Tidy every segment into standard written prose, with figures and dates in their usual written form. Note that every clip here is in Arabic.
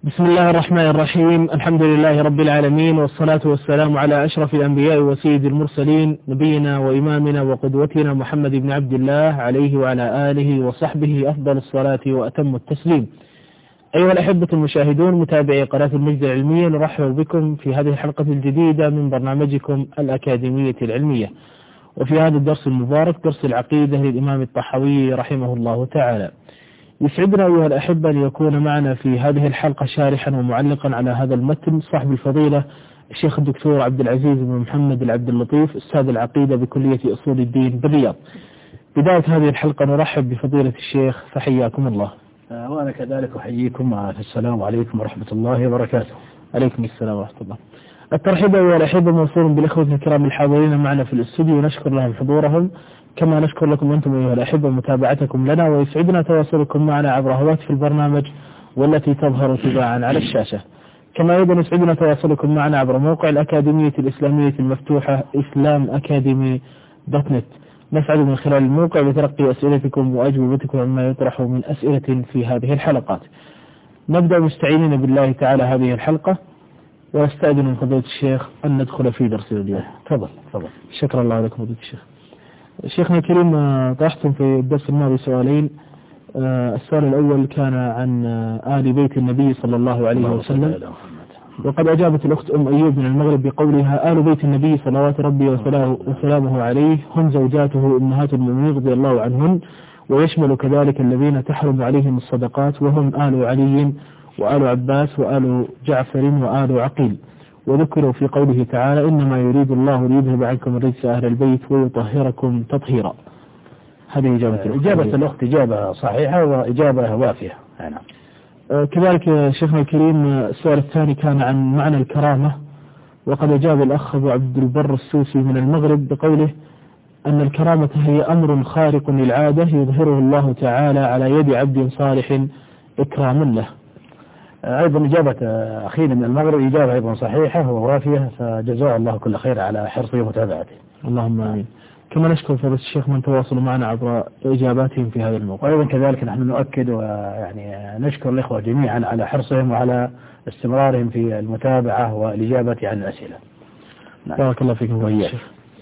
بسم الله الرحمن الرحيم. الحمد لله رب العالمين، والصلاة والسلام على أشرف الأنبياء وسيد المرسلين، نبينا وإمامنا وقدوتنا محمد بن عبد الله عليه وعلى آله وصحبه أفضل الصلاة وأتم التسليم. أيها الأحبة المشاهدون متابعي قناة المجد العلمية، نرحب بكم في هذه الحلقة الجديدة من برنامجكم الأكاديمية العلمية، وفي هذا الدرس المبارك درس العقيدة للإمام الطحاوي رحمه الله تعالى. يسعدنا أيها الأحبة أن يكون معنا في هذه الحلقة شارحا ومعلقا على هذا المتن صاحب الفضيلة الشيخ الدكتور عبد العزيز بن محمد العبد اللطيف، أستاذ العقيدة بكلية أصول الدين بالرياض. بداية هذه الحلقة نرحب بفضيلة الشيخ، فحياكم الله. وأنا كذلك أحييكم. السلام عليكم ورحمة الله وبركاته. عليكم السلام ورحمة الله. الترحيب أيها الأحبة موصول بالإخوة الكرام الحاضرين معنا في الاستوديو، ونشكر لهم حضورهم، كما نشكر لكم أنتم أيها الأحبة متابعتكم لنا، ويسعدنا تواصلكم معنا عبر هواتف البرنامج والتي تظهر تباعا على الشاشة. كما أيضا يسعدنا تواصلكم معنا عبر موقع الأكاديمية الإسلامية المفتوحة islamacademy.net. نسعد من خلال الموقع بتلقي أسئلتكم وأجوبتكم عما يطرح من أسئلة في هذه الحلقات. نبدأ مستعينين بالله تعالى هذه الحلقة، واستأذن من فضيلة الشيخ أن ندخل في درس اليوم. تفضل. شكرا الله لكم فضيلة الشيخ. شيخنا الكريم، طرحتم في الدرس الماضي سؤالين. السؤال الأول كان عن آل بيت النبي صلى الله عليه وسلم، وقد أجابت الأخت أم أيوب من المغرب بقولها: آل بيت النبي صلوات ربي وسلامه عليه هم زوجاته أمهات المؤمنين رضي الله عنهن، ويشمل كذلك الذين تحرم عليهم الصدقات، وهم آل علي وآل عباس وآل جعفر وآل عقيل، وذكروا في قوله تعالى: إنما يريد الله ليذهب عنكم الرجس أهل البيت ويطهركم تطهيرا. هذه إجابة الأخت إجابة صحيحة وإجابة وافية. نعم. كذلك شيخنا الكريم السؤال الثاني كان عن معنى الكرامة، وقد أجاب الأخ أبو عبد البر السوسي من المغرب بقوله أن الكرامة هي أمر خارق للعادة يظهره الله تعالى على يد عبد صالح إكراما له. أيضا إجابة أخينا من المغرب إجابة أيضا صحيحة ووافية، فجزاه الله كل خير على حرصه ومتابعته. اللهم آمين. كما نشكر فضيلة الشيخ من تواصلوا معنا عبر إجاباتهم في هذا الموقع. وأيضا كذلك نحن نؤكد ويعني نشكر الإخوة جميعا على حرصهم وعلى استمرارهم في المتابعة والإجابة عن الأسئلة. بارك الله فيكم وإياك.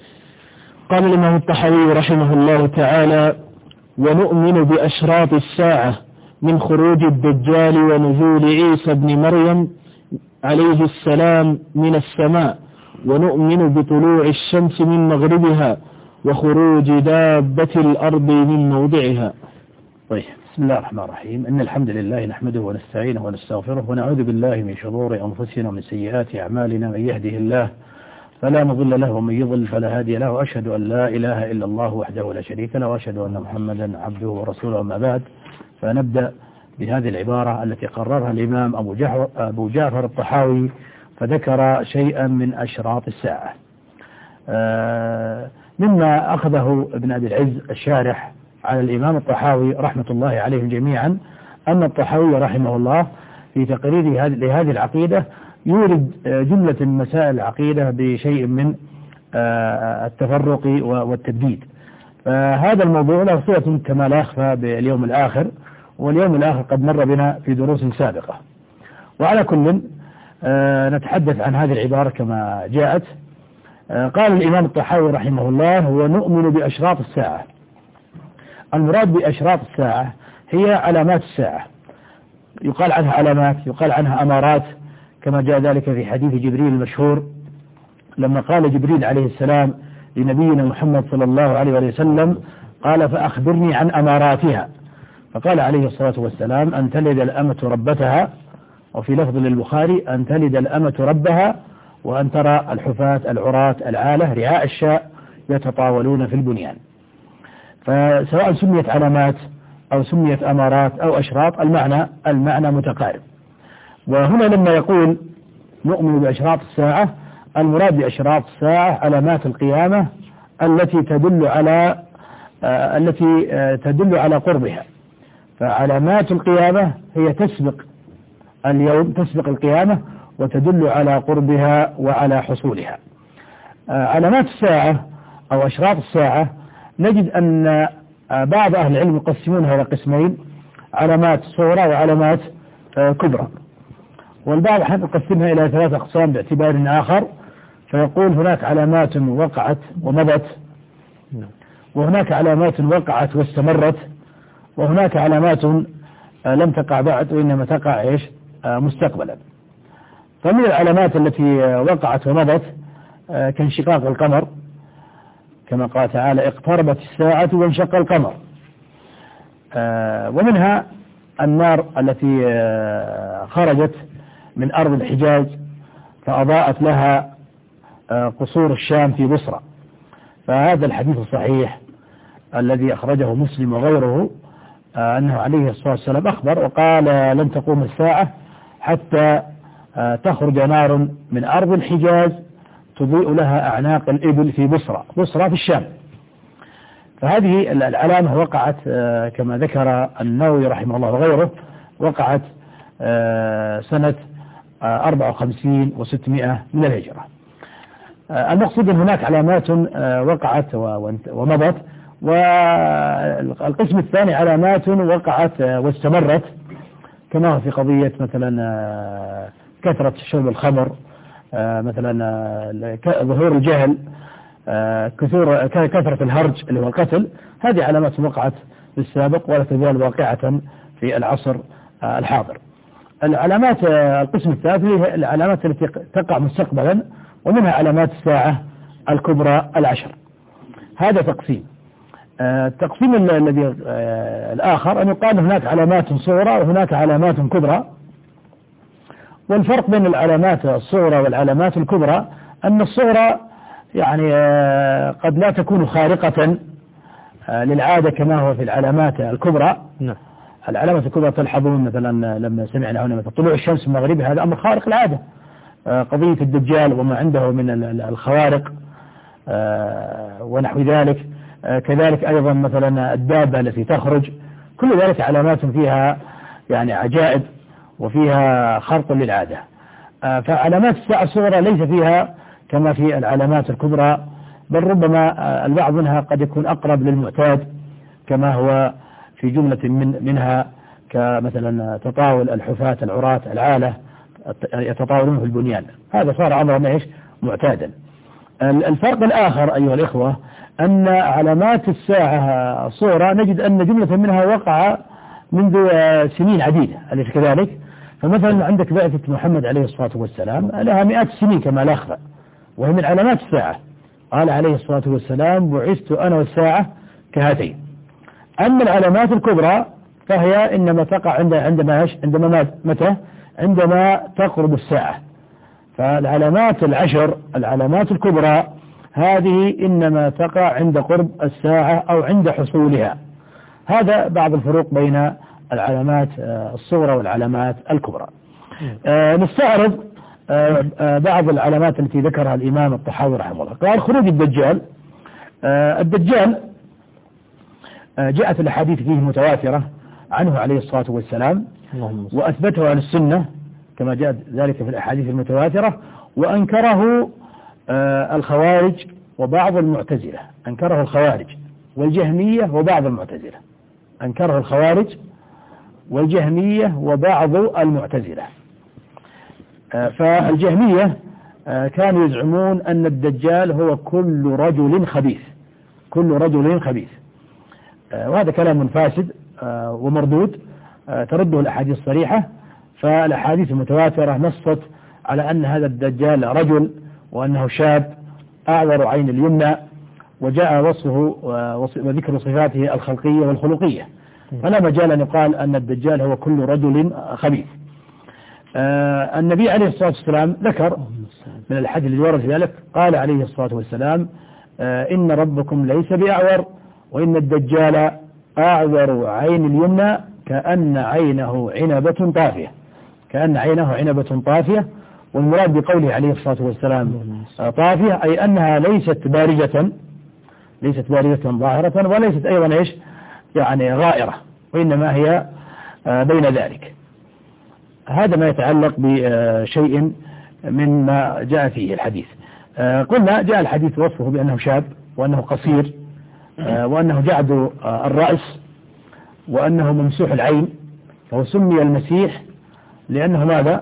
قال الإمام الطحاوي رحمه الله تعالى: ونؤمن بأشراط الساعة من خروج الدجال ونزول عيسى بن مريم عليه السلام من السماء، ونؤمن بطلوع الشمس من مغربها وخروج دابة الأرض من موضعها. طيب، بسم الله الرحمن الرحيم. إن الحمد لله نحمده ونستعينه ونستغفره، ونعوذ بالله من شرور أنفسنا ومن سيئات أعمالنا. من يهده الله فلا مضل له، ومن يضل فلا هادي له، وأشهد أن لا إله إلا الله وحده لا شريك له، وأشهد أن محمدا عبده ورسوله. أما بعد، فنبدأ بهذه العبارة التي قررها الإمام أبو جعفر الطحاوي، فذكر شيئا من أشراط الساعة، مما أخذه ابن أبي العز الشارح على الإمام الطحاوي رحمة الله عليهم جميعا، أن الطحاوي رحمه الله في تقريره لهذه العقيدة يورد جملة من مسائل العقيدة بشيء من التفرق والتبديد. فهذا الموضوع له صلة كما لا يخفى باليوم الآخر، واليوم الآخر قد مر بنا في دروس سابقة. وعلى كل نتحدث عن هذه العبارة كما جاءت. قال الإمام الطحاوي رحمه الله: ونؤمن بأشراط الساعة. المراد بأشراط الساعة هي علامات الساعة، يقال عنها علامات، يقال عنها أمارات، كما جاء ذلك في حديث جبريل المشهور لما قال جبريل عليه السلام لنبينا محمد صلى الله عليه وسلم، قال: فأخبرني عن أماراتها. فقال عليه الصلاة والسلام: أن تلد الأمة ربتها، وفي لفظ للبخاري: أن تلد الأمة ربها، وأن ترى الحفاة العراة العالة رعاء الشاء يتطاولون في البنيان. فسواء سميت علامات أو سميت أمارات أو أشراط، المعنى متقارب. وهنا لما يقول نؤمن بأشراط الساعة، المراد بأشراط الساعة علامات القيامة التي تدل على قربها. فعلامات القيامة هي تسبق اليوم، تسبق القيامة، وتدل على قربها وعلى حصولها. علامات الساعة أو أشراط الساعة نجد أن بعض أهل العلم يقسمونها إلى قسمين: علامات صغرى وعلامات كبرى. والبعض أحيانا يقسمها إلى 3 أقسام باعتبار آخر، فيقول هناك علامات وقعت ومضت، وهناك علامات وقعت واستمرت، وهناك علامات لم تقع بعد وإنما تقع مستقبلا. فمن العلامات التي وقعت ومضت كانشقاق القمر، كما قال تعالى اقتربت الساعة وانشق القمر. ومنها النار التي خرجت من أرض الحجاز فأضاءت لها قصور الشام في بصرى. فهذا الحديث الصحيح الذي أخرجه مسلم وغيره أنه عليه الصلاة والسلام أخبر وقال لن تقوم الساعة حتى تخرج نار من أرض الحجاز تضيء لها أعناق الإبل في بصرى في الشام. فهذه العلامة وقعت كما ذكر النووي رحمه الله وغيره، وقعت سنة 54 و600 من الهجرة. المقصود أن هناك علامات وقعت ومضت، والقسم الثاني علامات وقعت واستمرت، كما هو في قضية مثلا كثرة شرب الخمر، مثلا ظهور الجهل، كثرة الهرج اللي هو القتل. هذه علامات وقعت في السابق ولا تزال واقعة في العصر الحاضر. العلامات القسم الثالث هي العلامات التي تقع مستقبلا، ومنها علامات الساعة الكبرى 10. هذا تقسيم. التقسيم الذي الآخر أن يقال هناك علامات صغرى وهناك علامات كبرى. والفرق بين العلامات الصغرى والعلامات الكبرى أن الصغرى يعني قد لا تكون خارقة للعادة كما هو في العلامات الكبرى. العلامات الكبرى تلحظون مثلا لما سمعنا هنا مثلا طلوع الشمس من مغربها، هذا أمر خارق العادة. قضية الدجال وما عنده من الخوارق ونحو ذلك، كذلك أيضا مثلا الدابة التي تخرج، كل ذلك علامات فيها يعني عجائب وفيها خرق للعادة. فعلامات الساعة الصغرى ليس فيها كما في العلامات الكبرى، بل ربما البعض منها قد يكون أقرب للمعتاد كما هو في جملة منها، كمثلا تطاول الحفاة العراة العالة يتطاولون في البنيان، هذا صار أمرا معتادا. الفرق الآخر أيها الإخوة أن علامات الساعة الصغرى نجد أن جملة منها وقع منذ سنين عديدة، أليس كذلك؟ فمثلا عندك بعثة محمد عليه الصلاة والسلام لها مئات السنين كما لا أخفى، وهي من علامات الساعة. قال عليه الصلاة والسلام بعثت أنا والساعة كهاتين. أما العلامات الكبرى فهي إنما تقع عندما تقرب الساعة. فالعلامات 10 العلامات الكبرى هذه إنما تقع عند قرب الساعة أو عند حصولها. هذا بعض الفروق بين العلامات الصغرى والعلامات الكبرى. نستعرض بعض العلامات التي ذكرها الإمام الطحاوي رحمه الله. قال خروج الدجال. الدجال جاءت الأحاديث فيه متواترة عنه عليه الصلاة والسلام، وأثبته عن السنة كما جاء ذلك في الأحاديث المتواترة، وأنكره الخوارج وبعض المعتزلة. أنكره الخوارج والجهمية وبعض المعتزلة. أنكره الخوارج والجهمية وبعض المعتزلة. فالجهمية كانوا يزعمون أن الدجال هو كل رجل خبيث، كل رجل خبيث، وهذا كلام فاسد ومردود ترده الأحاديث الصريحة. فالأحاديث المتواترة نصت على أن هذا الدجال رجل، وأنه شاب أعور عين اليمنى، وجاء وصفه وذكر صفاته الخلقية والخلقية، فلا مجال أن يقال أن الدجال هو كل رجل خبيث. النبي عليه الصلاة والسلام ذكر من الحديث الذي ورد في ذلك، قال عليه الصلاة والسلام إن ربكم ليس بأعور، وإن الدجال أعور عين اليمنى كأن عينه عنبة طافية، كأن عينه عنبة طافية. والمراد بقوله عليه الصلاة والسلام طافية أي أنها ليست بارزة، ليست بارزة ظاهرة، وليست أيضا يعني غائرة، وإنما هي بين ذلك. هذا ما يتعلق بشيء مما جاء فيه الحديث. قلنا جاء الحديث وصفه بأنه شاب، وأنه قصير، وأنه جعد الرأس، وأنه ممسوح العين، فهو سمي المسيح لأنه ماذا؟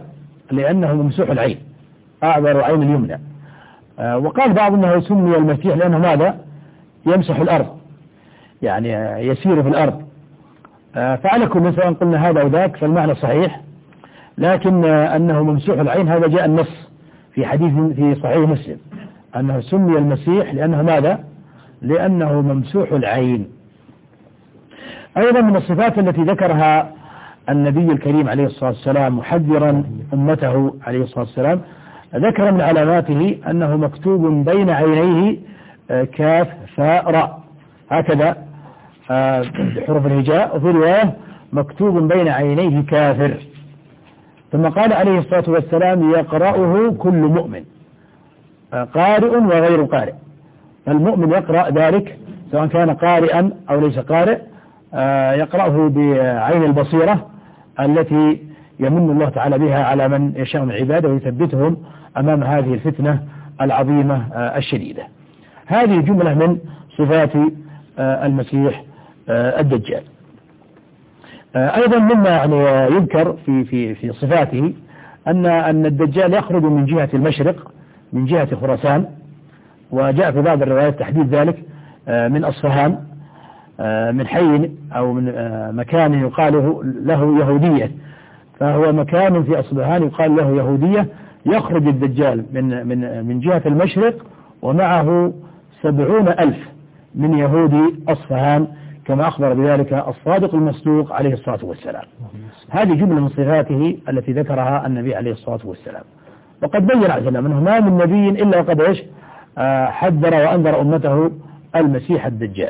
لأنه ممسوح العين، أعبر عين اليمنى. وقال بعض أنه سمي المسيح لأنه ماذا؟ يمسح الأرض، يعني يسير في الأرض. فعلى كل سواء قلنا هذا أو ذاك فالمعنى صحيح، لكن أنه ممسوح العين هذا جاء النص في حديث في صحيح مسلم أنه سمي المسيح لأنه ماذا؟ لأنه ممسوح العين. أيضا من الصفات التي ذكرها النبي الكريم عليه الصلاة والسلام محذرا أمته عليه الصلاة والسلام، ذكر من علاماته أنه مكتوب بين عينيه كاف فاء راء، هكذا بحروف الهجاء، وفي رواية مكتوب بين عينيه كافر. ثم قال عليه الصلاة والسلام يقرأه كل مؤمن، قارئ وغير قارئ. فالمؤمن يقرأ ذلك سواء كان قارئا أو ليس قارئ، يقرأه بعين البصيرة التي يمن الله تعالى بها على من يشاء من عباده ويثبتهم أمام هذه الفتنة العظيمة الشديدة. هذه جملة من صفات المسيح الدجال. أيضا مما يعني يذكر في صفاته أن الدجال يخرج من جهة المشرق من جهة خراسان، وجاء في بعض الروايات تحديد ذلك من أصفهان، من حي أو من مكان يقال له يهودية، فهو مكان في أصفهان يقال له يهودية. يخرج الدجال من جهة المشرق ومعه 70,000 من يهودي أصفهان كما أخبر بذلك الصادق المصدوق عليه الصلاة والسلام. هذه جملة من صفاته التي ذكرها النبي عليه الصلاة والسلام. وقد بين عليه السلام أنه ما من نبي إلا وقد حذر وأنذر أمته المسيح الدجال.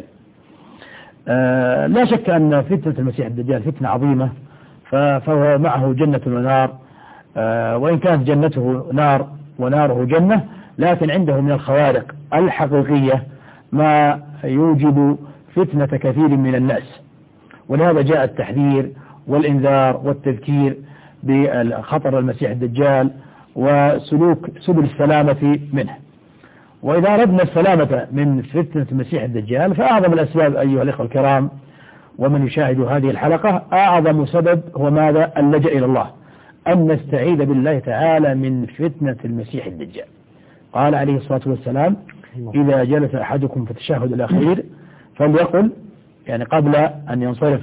لا شك أن فتنة المسيح الدجال فتنة عظيمة، فهو معه جنة ونار، وإن كانت جنته نار وناره جنة، لكن عنده من الخوارق الحقيقية ما يوجب فتنة كثير من الناس. ولهذا جاء التحذير والإنذار والتذكير بخطر المسيح الدجال وسلوك سبل السلامة منه. وإذا أردنا السلامة من فتنة المسيح الدجال فأعظم الأسباب أيها الإخوة الكرام ومن يشاهد هذه الحلقة، أعظم سبب هو ماذا؟ اللجأ إلى الله، أن نستعيذ بالله تعالى من فتنة المسيح الدجال. قال عليه الصلاة والسلام إذا جلس أحدكم في التشهد الأخير فليقل، يعني قبل أن ينصرف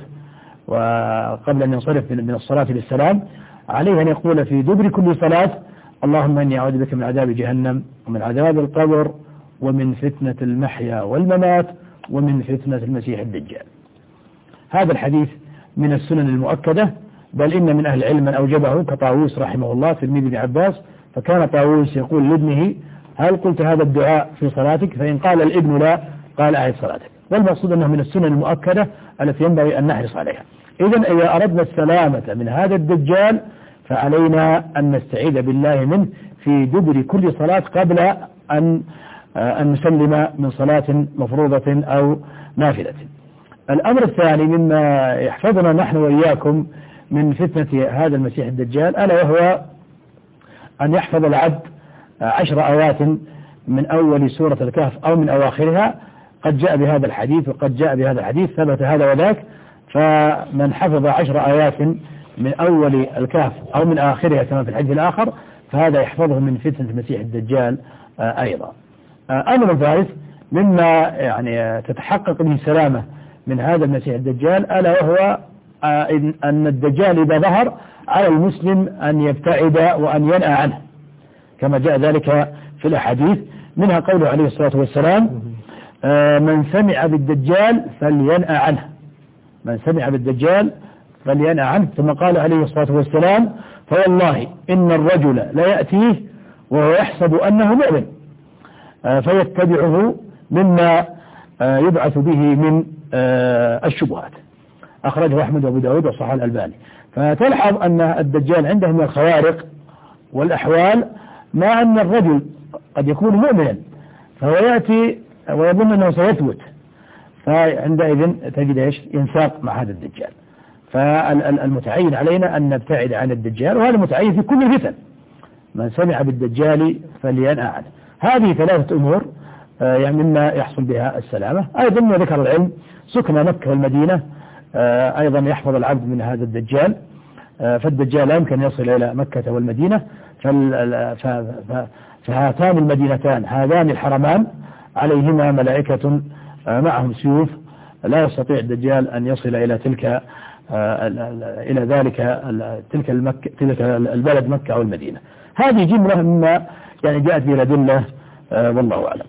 من الصلاة للسلام، عليه أن يقول في دبر كل صلاة اللهم إني أعوذ بك من عذاب جهنم ومن عذاب القبر ومن فتنة المحيا والممات ومن فتنة المسيح الدجال. هذا الحديث من السنن المؤكدة، بل إن من أهل العلم من أوجبه كطاووس رحمه الله تلميذ ابن عباس، فكان طاووس يقول لابنه هل قلت هذا الدعاء في صلاتك؟ فإن قال الابن لا قال أعد صلاتك. والمقصود أنه من السنن المؤكدة التي ينبغي أن نحرص عليها. إذن إذا أردنا السلامة من هذا الدجال فعلينا أن نستعيذ بالله منه في دبر كل صلاة قبل أن نسلم من صلاة مفروضة أو نافلة. الأمر الثاني مما يحفظنا نحن وإياكم من فتنة هذا المسيح الدجال ألا وهو أن يحفظ العبد 10 آيات من أول سورة الكهف أو من أواخرها. قد جاء بهذا الحديث وقد جاء بهذا الحديث، ثبت هذا وذاك. فمن حفظ 10 آيات من أول الكهف أو من آخرها كما في الحديث الآخر فهذا يحفظه من فتنة المسيح الدجال أيضا. أمر ثالث مما يعني تتحقق به السلامة من هذا المسيح الدجال ألا وهو أن الدجال إذا ظهر على المسلم أن يبتعد وأن ينأى عنه، كما جاء ذلك في الأحاديث، منها قوله عليه الصلاة والسلام من سمع بالدجال فلينأى عنه، من سمع بالدجال فلينأى عنه. ثم قال عليه الصلاة والسلام فوالله إن الرجل لا يأتيه وهو يحسب أنه مؤمن فيتبعه مما يبعث به من الشبهات. أخرجه أحمد وأبو داود وصححه الألباني. فتلحظ أن الدجال عنده من الخوارق والأحوال، مع أن الرجل قد يكون مؤمنا فهو يأتي ويظن أنه سيثبت، فعندئذ تجد ينساق مع هذا الدجال. فالمتعين علينا أن نبتعد عن الدجال، وهذا متعين في كل الفتن. من سمع بالدجال فلينأى عنه. هذه 3 أمور يعني مما يحصل بها السلامة. أيضا ما ذكر العلم سكن مكة والمدينة أيضا يحفظ العبد من هذا الدجال. فالدجال لا يمكن يصل إلى مكة والمدينة. فهاتان المدينتان هذان الحرمان عليهما ملائكة معهم سيوف، لا يستطيع الدجال أن يصل إلى تلك البلد مكة أو المدينة. هذه جملة مما يعني جاءت به الأدلة والله أعلم.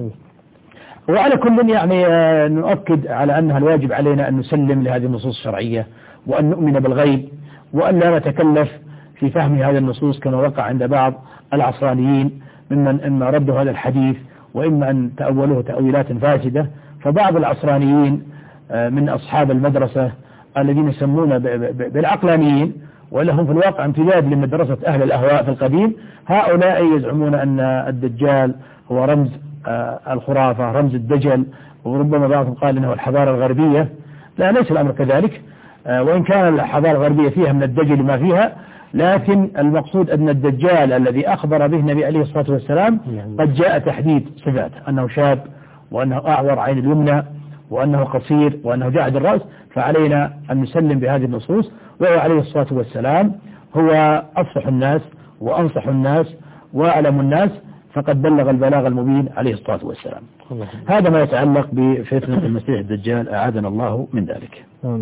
وعلى كل يعني نؤكد على أنها الواجب علينا أن نسلم لهذه النصوص الشرعية وأن نؤمن بالغيب وأن لا نتكلف في فهم هذه النصوص كما وقع عند بعض العصرانيين ممن إما ردوا هذا الحديث وإما أن تأولوه تأويلات فاسدة. فبعض العصرانيين من أصحاب المدرسة الذين يسمون بالعقلانيين ولهم في الواقع امتداد لمدرسة أهل الأهواء في القديم، هؤلاء يزعمون أن الدجال هو رمز الخرافة، رمز الدجل، وربما بعضهم قال إنه الحضارة الغربية. لا، ليس الأمر كذلك، وإن كان الحضارة الغربية فيها من الدجل ما فيها، لكن المقصود أن الدجال الذي أخبر به النبي عليه الصلاة والسلام قد جاء تحديد صفاته، أنه شاب وأنه أعور عين اليمنى وأنه قصير وأنه جاعد الرأس. فعلينا أن نسلم بهذه النصوص، وهو عليه الصلاة والسلام هو أفصح الناس وأنصح الناس وأعلم الناس، فقد بلغ البلاغ المبين عليه الصلاة والسلام. هذا ما يتعلق بفتنة المسيح الدجال، أعاذنا الله من ذلك.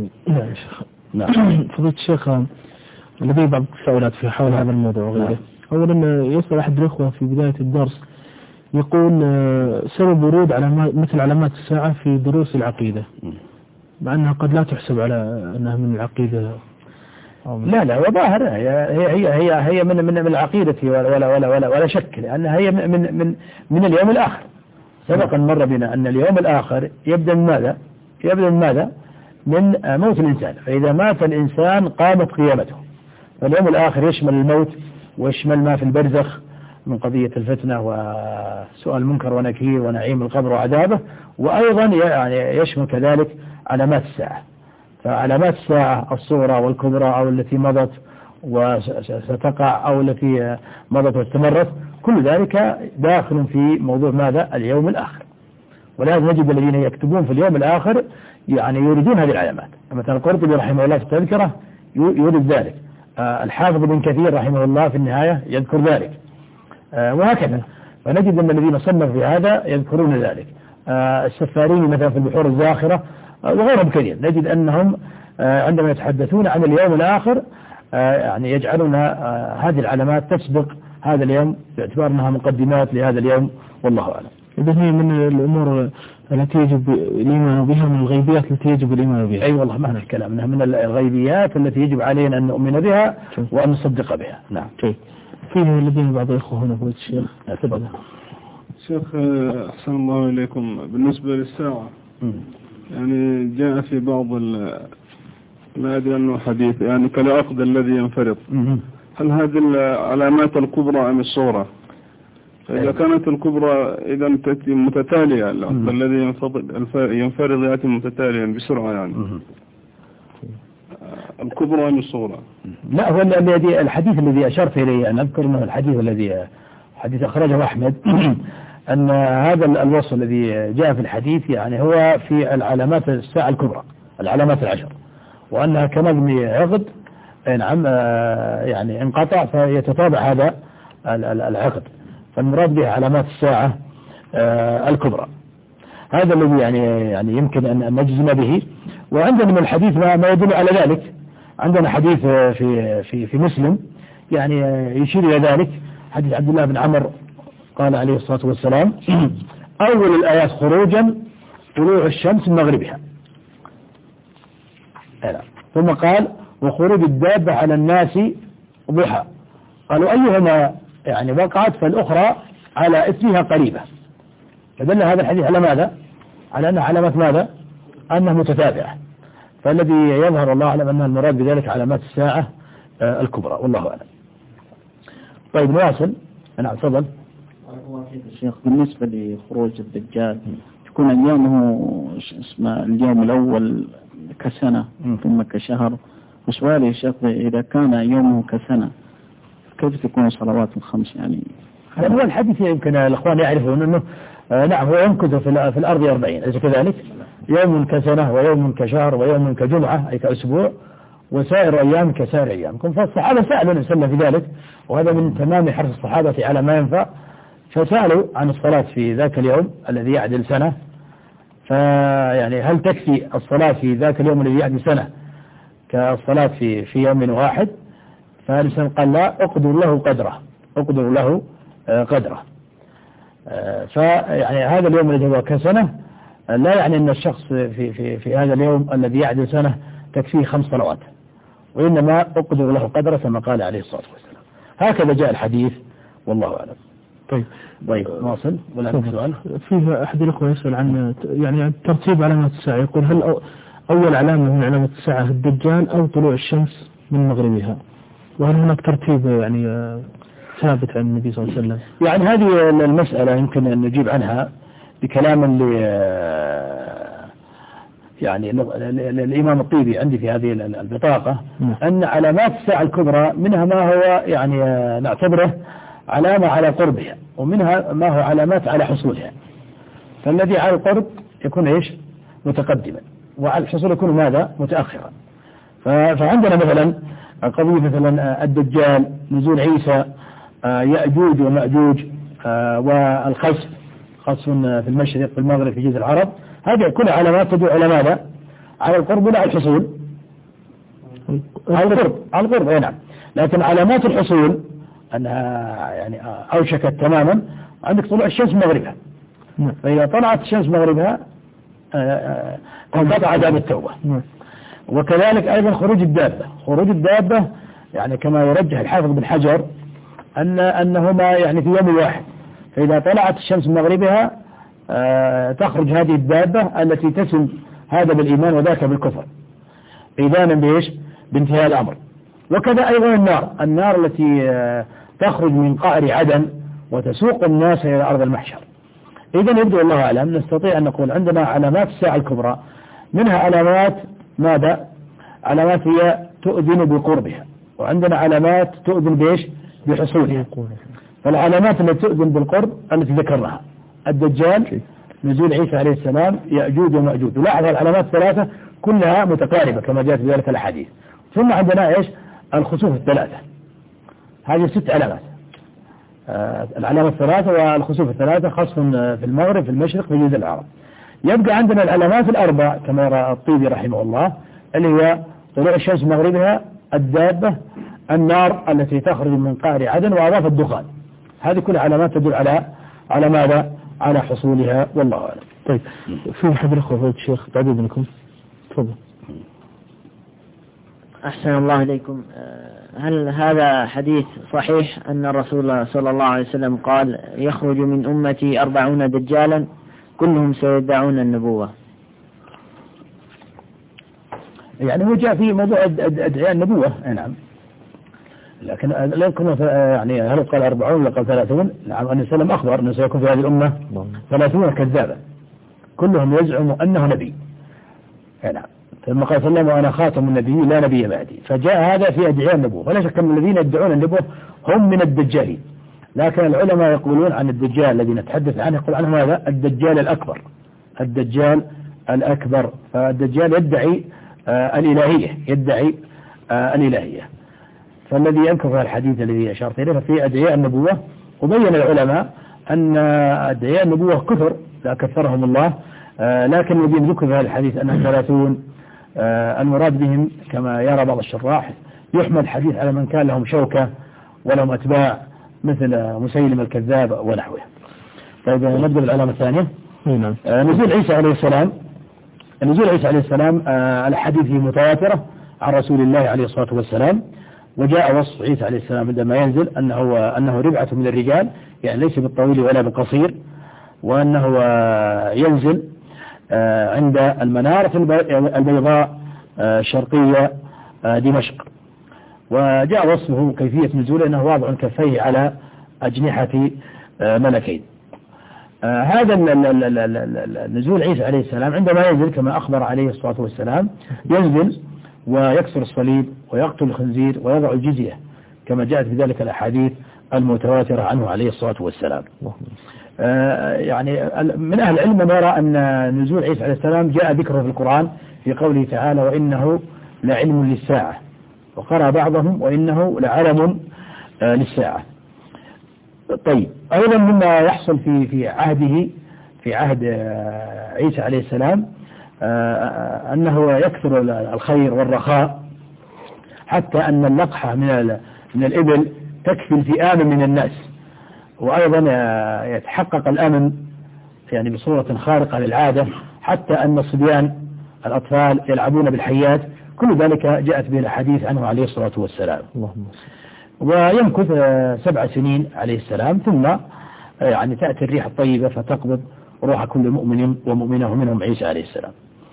نعم. فضيلة الشيخ، لدي بعض التساؤلات في حول هذا الموضوع وغيره. أولا يسأل أحد الأخوة في بداية الدرس يقول سبب ورود مثل علامات الساعة في دروس العقيدة، مع أنها قد لا تحسب على أنها من العقيدة. لا وظاهر هي من العقيدة ولا شك، لأنها هي من اليوم الآخر. سبقا مر بنا أن اليوم الآخر يبدأ من ماذا؟ من موت الإنسان، فإذا مات الإنسان قامت قيامته. فاليوم الآخر يشمل الموت ويشمل ما في البرزخ من قضية الفتنة وسؤال المنكر ونكير ونعيم القبر وعذابه، وأيضا يعني يشمل كذلك علامات الساعة. فعلامات الساعة الصغرى والكبرى أو التي مضت وستقع أو التي مضت واستمرت، كل ذلك داخل في موضوع ماذا؟ اليوم الآخر. ولهذا نجد الذين يكتبون في اليوم الآخر يعني يريدون هذه العلامات. مثلا القرطبي رحمه الله في التذكرة يريد ذلك، الحافظ بن كثير رحمه الله في النهاية يذكر ذلك، وهكذا. فنجد أن الذين صنفوا في هذا يذكرون ذلك. السفارين مثلا في البحور الزاخرة وغيرهم كثير، نجد أنهم عندما يتحدثون عن اليوم الآخر يعني يجعلون هذه العلامات تسبق هذا اليوم باعتبار أنها مقدمات لهذا اليوم، والله أعلم. إذا هي من الأمور التي يجب الإيمان بها، من الغيبيات التي يجب الإيمان بها. أي والله معنى الكلام أنها من الغيبيات التي يجب علينا أن نؤمن بها وأن نصدق بها. نعم. فيه لدينا بعض الإخوة هنا فضيلة الشيخ. تفضل. شيخ أحسن الله إليكم. بالنسبة للساعة يعني جاء في بعض ما أدري أنه حديث يعني كالعقد الذي ينفرط، هل هذه العلامات الكبرى أم الصغرى؟ فإذا كانت الكبرى إذا تأتي متتالية، العقد الذي ينفرض يأتي متتاليا بسرعة يعني. الكبرى أم الصغرى؟ لا، هو الحديث الذي أشرت إليه أن أذكر أنه الحديث الذي أخرجه أحمد أن هذا الوصف الذي جاء في الحديث يعني هو في العلامات الساعة الكبرى، العلامات العشر، وأنها كنظم عقد نعم يعني انقطع فيتتابع هذا العقد، فالمراد به علامات الساعة الكبرى. هذا الذي يعني يمكن أن نجزم به. وعندنا من الحديث ما يدل على ذلك. عندنا حديث في مسلم يعني يشير إلى ذلك، حديث عبد الله بن عمرو قال عليه الصلاة والسلام: أول الآيات خروجا طلوع الشمس من مغربها، ثم قال: وخروج الدابة على الناس ضحى. قالوا: أيهما يعني وقعت فالأخرى على إثرها قريبة. فدل هذا الحديث على ماذا؟ على أنها علامات ماذا؟ أنها متتابعة. فالذي يظهر الله أعلم أن المراد بذلك علامات الساعة الكبرى، والله أعلم. طيب نواصل. نعم تفضل. الشيخ، بالنسبة لخروج الدجال تكون أيامه اسمه اليوم الأول كسنة ثم كشهر، وسؤالي يا شيخ إذا كان يومه كسنة كيف تكون صلوات الخمس يعني؟ هذا هو الحديث يمكن الأخوان يعرفون أنه نعم هو يمكث في الأرض 40، أليس كذلك؟ يوم كسنة ويوم كشهر ويوم كجمعة أي كأسبوع وسائر أيام كسائر أيامكم. فالصحابة سألوا النبي صلى الله عليه وسلم في ذلك، وهذا من تمام حرص الصحابة على ما ينفع، فسألوا عن الصلاة في ذاك اليوم الذي يعدل سنة، فيعني هل تكفي الصلاة في ذاك اليوم الذي يعدل سنة كالصلاة في يوم واحد؟ فالإنسان قال لا، أقدر له قدره، أقدر له قدره. فيعني هذا اليوم الذي هو كسنة لا يعني أن الشخص في هذا اليوم الذي يعدل سنة تكفيه 5 صلوات، وإنما أقدر له قدره كما قال عليه الصلاة والسلام. هكذا جاء الحديث والله أعلم. طيب نواصل ولا عندك سؤال؟ فيه أحد الأخوة يسأل عن يعني ترتيب علامات الساعة، يقول هل أول علامة من علامات الساعة الدجال أو طلوع الشمس من مغربها؟ وهل هناك ترتيب يعني ثابت عن النبي صلى الله عليه وسلم؟ يعني هذه المسألة يمكن أن نجيب عنها بكلام يعني الإمام الطيبي عندي في هذه البطاقة، أن علامات الساعة الكبرى منها ما هو يعني نعتبره علامة على قربها، ومنها ما هو علامات على حصولها. فالذي على القرب يكون إيش؟ متقدما، وعلى الحصول يكون ماذا؟ متأخرا. فعندنا مثلا قضية مثلا الدجال، نزول عيسى، يأجوج ومأجوج، والخسف، خسف في المشرق في المغرب في جزر العرب، هذه كلها علامات تدل على ماذا؟ على القرب ولا على الحصول؟ على القرب نعم. لكن علامات الحصول أنها يعني أوشكت تماما، عندك طلوع الشمس مغربها، فإذا طلعت الشمس مغربها انقطع عذاب التوبة. وكذلك أيضا خروج الدابة يعني كما يرجح الحافظ بن حجر أنهما يعني في يوم واحد، فإذا طلعت الشمس مغربها تخرج هذه الدابة التي تسم هذا بالإيمان وذاك بالكفر، إذانا بإيش؟ بانتهاء الأمر. وكذا أيضا النار التي تخرج من قعر عدن وتسوق الناس إلى أرض المحشر. إذن يبدو الله أعلم نستطيع أن نقول عندنا علامات الساعة الكبرى، منها علامات ماذا؟ علامات هي تؤذن بقربها، وعندنا علامات تؤذن بإيش؟ بحصولها. فالعلامات التي تؤذن بالقرب التي ذكرناها الدجال، نزول عيسى عليه السلام، يأجوج ومأجوج. ولاحظ العلامات الثلاثة كلها متقاربة كما جاءت في ذلك الأحاديث. ثم عندنا إيش؟ الخسوف الثلاثة، هذه 6 علامات، العلامة الثلاثة والخسوف الثلاثة، خسف في المغرب في المشرق في جزر العرب. يبقى عندنا العلامات الأربع كما يرى الطيبي رحمه الله، اللي هي طلوع الشمس مغربها، الدابة، النار التي تخرج من قعر عدن، وأضاف الدخان. هذه كل علامات تدل على ماذا؟ على حصولها والله أعلم. طيب في أحد الأخوة الشيخ بعد إذنكم تفضل. أحسن الله إليكم، هل هذا حديث صحيح أن الرسول صلى الله عليه وسلم قال يخرج من أمتي 40 دجالا كلهم سيدعون النبوة؟ يعني هو جاء في موضوع أدعياء النبوة نعم، لكن لا يكون يعني هل قال 40 ولا قال 30؟ نعم، النبي صلى الله عليه وسلم أخبر أنه سيكون في هذه الأمة 30 كذابا كلهم يزعم أنه نبي. نعم، ثم قال صلى الله عليه وسلم وأنا خاتم النبي لا نبي بعدي. فجاء هذا في أدعياء النبوة، فلا شك أن الذين يدعون النبوة هم من الدجالين. لكن العلماء يقولون عن الدجال الذي نتحدث عنه يقول عنه هذا الدجال الأكبر، الدجال الأكبر. فالدجال يدعي الإلهية، فالذي ينكر هذا الحديث الذي أشرت إليه في أدعياء النبوة. وبين العلماء أن أدعياء النبوة كثر لا كثرهم الله، لكن الذين ذكر في هذا الحديث أنهم 30 المراد بهم كما يرى بعض الشراح يحمل الحديث على من كان لهم شوكة ولهم أتباع مثل مسيلم الكذاب ونحوه. طيب نبدأ بالعلامة الثانية. نزول عيسى عليه السلام. نزول عيسى عليه السلام الحديث متواترة عن رسول الله عليه الصلاة والسلام، وجاء وصف عيسى عليه السلام عندما ينزل أنه ربعة من الرجال، يعني ليس بالطويل ولا بالقصير، وأنه ينزل عند المنارة البيضاء الشرقية دمشق. وجاء وصفه كيفية نزوله أنه واضع كفيه على أجنحة ملكين. هذا نزول عيسى عليه السلام عندما ينزل كما أخبر عليه الصلاة والسلام ينزل ويكسر الصليب ويقتل الخنزير ويضع الجزية كما جاءت في ذلك الأحاديث المتواترة عنه عليه الصلاة والسلام. يعني من أهل العلم يرى أن نزول عيسى عليه السلام جاء ذكره في القرآن في قوله تعالى وإنه لعلم للساعة، وقرأ بعضهم وإنه لعلم للساعة. طيب، أيضا مما يحصل في عهده، في عهد عيسى عليه السلام، أنه يكثر الخير والرخاء، حتى أن اللقحة من الإبل تكفي الفئام من الناس، وأيضا يتحقق الأمن يعني بصورة خارقة للعادة، حتى أن الصبيان الأطفال يلعبون بالحيات. كل ذلك جاءت به الحديث عنه عليه الصلاة والسلام. ويمكث 7 سنين عليه السلام، ثم يعني تأتي الريح الطيبة فتقبض روح كل مؤمن ومؤمنة منهم عيسى عليه السلام.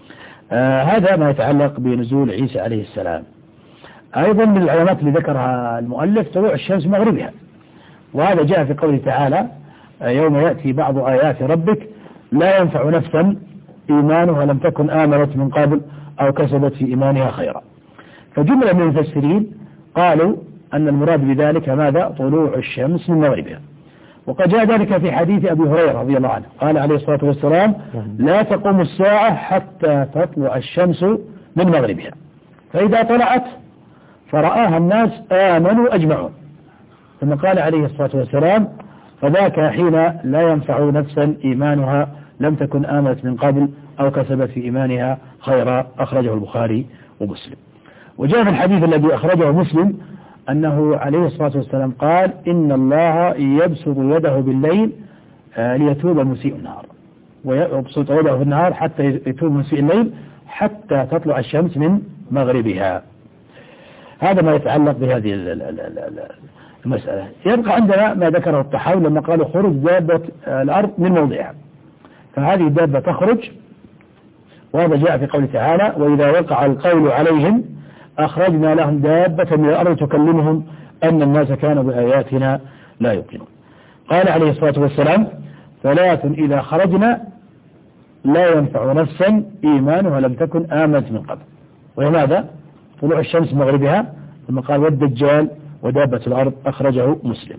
هذا ما يتعلق بنزول عيسى عليه السلام. أيضا من العلامات اللي ذكرها المؤلف طلوع الشمس مغربها، وهذا جاء في قوله تعالى: يوم يأتي بعض آيات ربك لا ينفع نفسا إيمانها لم تكن آمنت من قبل أو كسبت في إيمانها خيرا. فجملة من المفسرين قالوا أن المراد بذلك ماذا؟ طلوع الشمس من مغربها. وقد جاء ذلك في حديث أبي هريرة رضي الله عنه، قال عليه الصلاة والسلام: لا تقوم الساعة حتى تطلع الشمس من مغربها، فإذا طلعت فرآها الناس آمنوا أجمعون. ثم قال عليه الصلاة والسلام: فذاك حين لا ينفع نفسا إيمانها لم تكن آمنت من قبل أو كسبت في إيمانها خيرا. أخرجه البخاري ومسلم. وجاء في الحديث الذي أخرجه مسلم أنه عليه الصلاة والسلام قال: إن الله يبسط يده بالليل ليتوب مسيء النهار، ويبسط يده في النهار حتى يتوب مسيء الليل حتى تطلع الشمس من مغربها. هذا ما يتعلق بهذه المسألة. يبقى عندنا ما ذكره الطحاوي لما قالوا خروج دابة الأرض من موضعها، فهذه الدابة تخرج، وهذا جاء في قوله تعالى: وإذا وقع القول عليهم أخرجنا لهم دابة من الأرض تكلمهم أن الناس كانوا بآياتنا لا يوقنون. قال عليه الصلاة والسلام: 3 إذا خرجنا لا ينفع نفسا إيمانها لم تكن آمنت من قبل، وهي ماذا؟ طلوع الشمس مغربها، ثم قال: والدجال ودابة الأرض. أخرجه مسلم.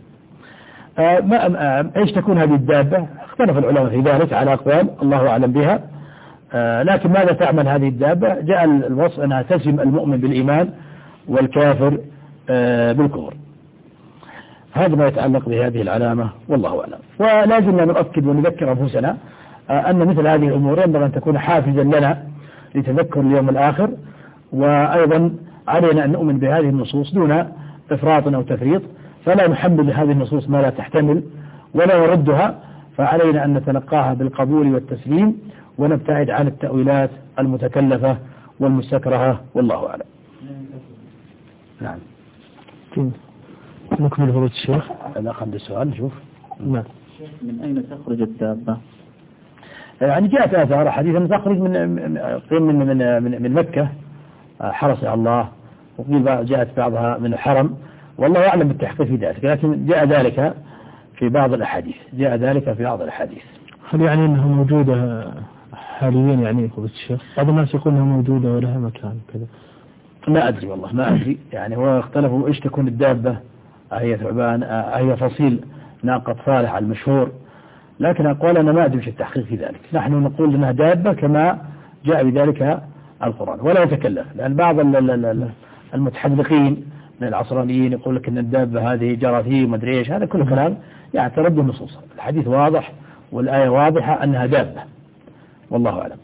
ايش تكون هذه الدابة؟ اختلف العلماء في ذلك على أقوال، الله أعلم بها. لكن ماذا تعمل هذه الدابة؟ جاء الوصف أنها تسم المؤمن بالإيمان والكافر بالكفر. هذا ما يتعلق بهذه العلامة، والله أعلم. ولازمنا نؤكد ونذكر أنفسنا أن مثل هذه الأمور ينبغي أن تكون حافزا لنا لتذكر اليوم الآخر، وأيضا علينا أن نؤمن بهذه النصوص دون إفراط أو تفريط، فلا نحمل هذه النصوص ما لا تحتمل ولا نردها، فعلينا أن نتلقاها بالقبول والتسليم، ونبتعد عن التأويلات المتكلفة والمستكرهة، والله أعلم. نعم. نكمل فضيلة الشيخ. هذا خمس سؤال نشوف. نعم. من أين تخرج الدابة؟ يعني جاءت آثار حديثا تخرج من مكة حرس الله، وقيل جاءت بعضها من الحرم، والله أعلم بالتحقيق في ذلك، لكن جاء ذلك في بعض الأحاديث. هل يعني أنها موجودة حاليا يعني فضيلة الشيخ؟ بعض الناس يقول أنها موجودة ولها مكان كذا. ما أدري والله، ما أدري. يعني هو اختلفوا إيش تكون الدابة، هي ثعبان، هي فصيل ناقة صالح المشهور، لكن أقول أنا ما أدري وش التحقيق في ذلك. نحن نقول أنها دابة كما جاء بذلك القرآن، ولا نتكلم، لأن بعض المتحدثين من العصرانيين يقول لك أن الدابة هذه جراثيم ما أدري إيش، هذا كله كلام يعني ترد النصوص. الحديث واضح والآية واضحة أنها دابة، والله أعلم.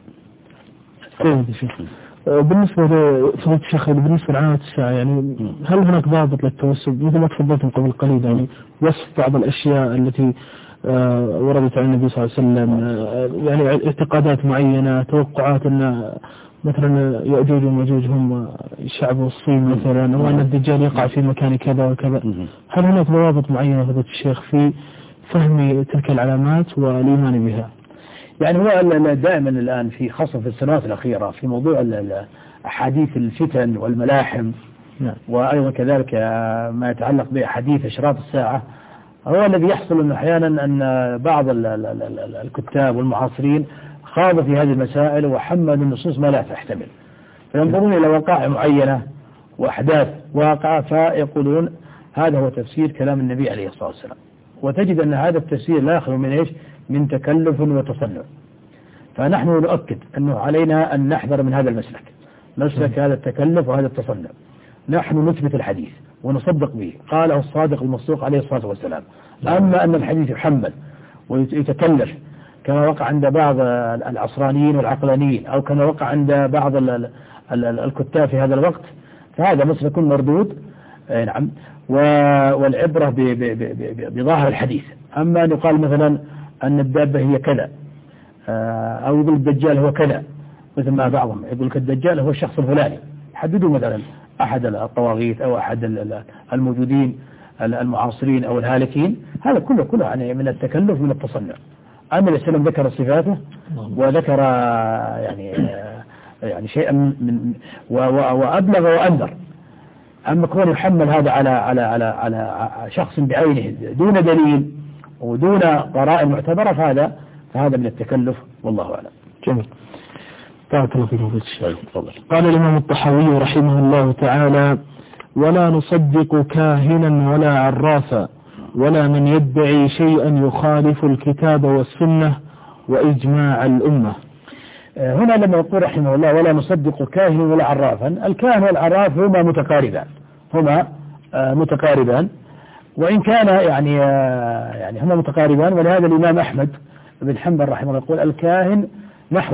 بالنسبة لفضيلة الشيخ، بالنسبة لعلامة الساعة، يعني هل هناك ضابط للتوسل مثل ما تفضلتم قبل قليل، يعني وصف بعض الأشياء التي وردت عن النبي صلى الله عليه وسلم، يعني اعتقادات معينة، توقعات أن مثلا يأجوج ومأجوج هم شعب الصين مثلا، وأن الدجال يقع في مكان كذا وكذا، هل هناك ضوابط معينة فضيلة الشيخ في فهم تلك العلامات والإيمان بها؟ يعني هو دائما الآن في خاصة في السنوات الأخيرة في موضوع أحاديث الفتن والملاحم، وأيضا كذلك ما يتعلق بأحاديث أشراط الساعة، هو الذي يحصل أنه أحيانا أن بعض الكتاب والمعاصرين خاض في هذه المسائل وحمل النصوص ما لا تحتمل، فينظرون إلى وقائع معينة وأحداث واقعة فيقولون هذا هو تفسير كلام النبي عليه الصلاة والسلام، وتجد أن هذا التفسير لا يخلو من إيش؟ من تكلف وتصنع. فنحن نؤكد أنه علينا أن نحذر من هذا المسلك، مسلك هذا التكلف وهذا التصنع. نحن نثبت الحديث ونصدق به، قاله الصادق المصدوق عليه الصلاة والسلام. أما أن الحديث يحمل ويتكلف كما وقع عند بعض العصرانيين والعقلانيين أو كما وقع عند بعض الكتاب في هذا الوقت، فهذا مسلك مردود. نعم. والعبرة بظاهر الحديث. أما أن يقال مثلا أن الدابة هي كذا، أو يقول الدجال هو كذا، مثل ما بعضهم يقول لك الدجال هو الشخص الفلاني، حددوا مثلا أحد الطواغيت أو أحد الموجودين المعاصرين أو الهالكين، هذا كله يعني من التكلف من التصنع. أما الإسلام ذكر صفاته وذكر يعني شيئا من وأبلغ وأنذر. أما كون يحمل هذا على شخص بعينه دون دليل ودون قرائن معتبرة فهذا من التكلف، والله أعلم. جميل. بارك الله فيكم. قال الإمام الطحاوي رحمه الله تعالى: ولا نصدق كاهنا ولا عرافا ولا من يدعي شيئا يخالف الكتاب والسنة وإجماع الأمة. هنا لما يقول رحمه الله ولا نصدق كاهنا ولا عرافا، الكاهن والعراف هما متقاربان، وإن كان يعني هما متقاربان، ولهذا الإمام أحمد بن حنبل رحمه الله يقول الكاهن نحو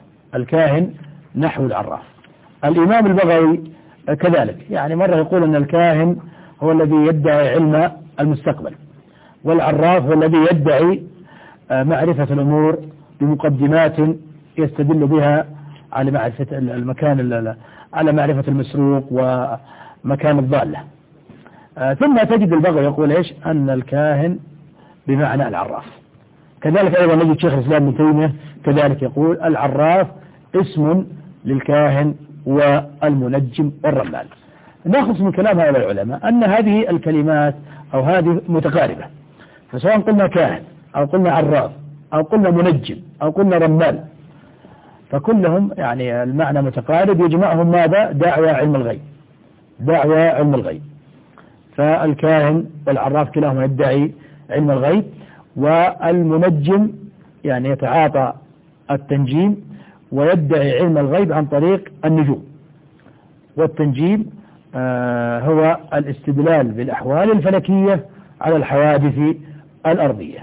العراف. الإمام البغوي كذلك، يعني مرة يقول أن الكاهن هو الذي يدعي علم المستقبل، والعراف هو الذي يدعي معرفة الأمور بمقدمات يستدل بها على معرفة المكان، على معرفة المسروق ومكان الضالة. ثم تجد البغوي يقول إيش؟ أن الكاهن بمعنى العراف. كذلك أيضا نجد شيخ الإسلام ابن تيمية كذلك يقول العراف اسم للكاهن والمنجم والرمال. نأخذ من كلام هؤلاء العلماء أن هذه الكلمات أو هذه متقاربة، فسواء قلنا كاهن أو قلنا عراف أو قلنا منجم أو قلنا رمال، فكلهم يعني المعنى متقارب، يجمعهم ماذا؟ دعوى علم الغيب. فالكاهن والعراف كلاهما يدعي علم الغيب، والمنجم يعني يتعاطى التنجيم ويدعي علم الغيب عن طريق النجوم. والتنجيم هو الاستدلال بالأحوال الفلكية على الحوادث الأرضية،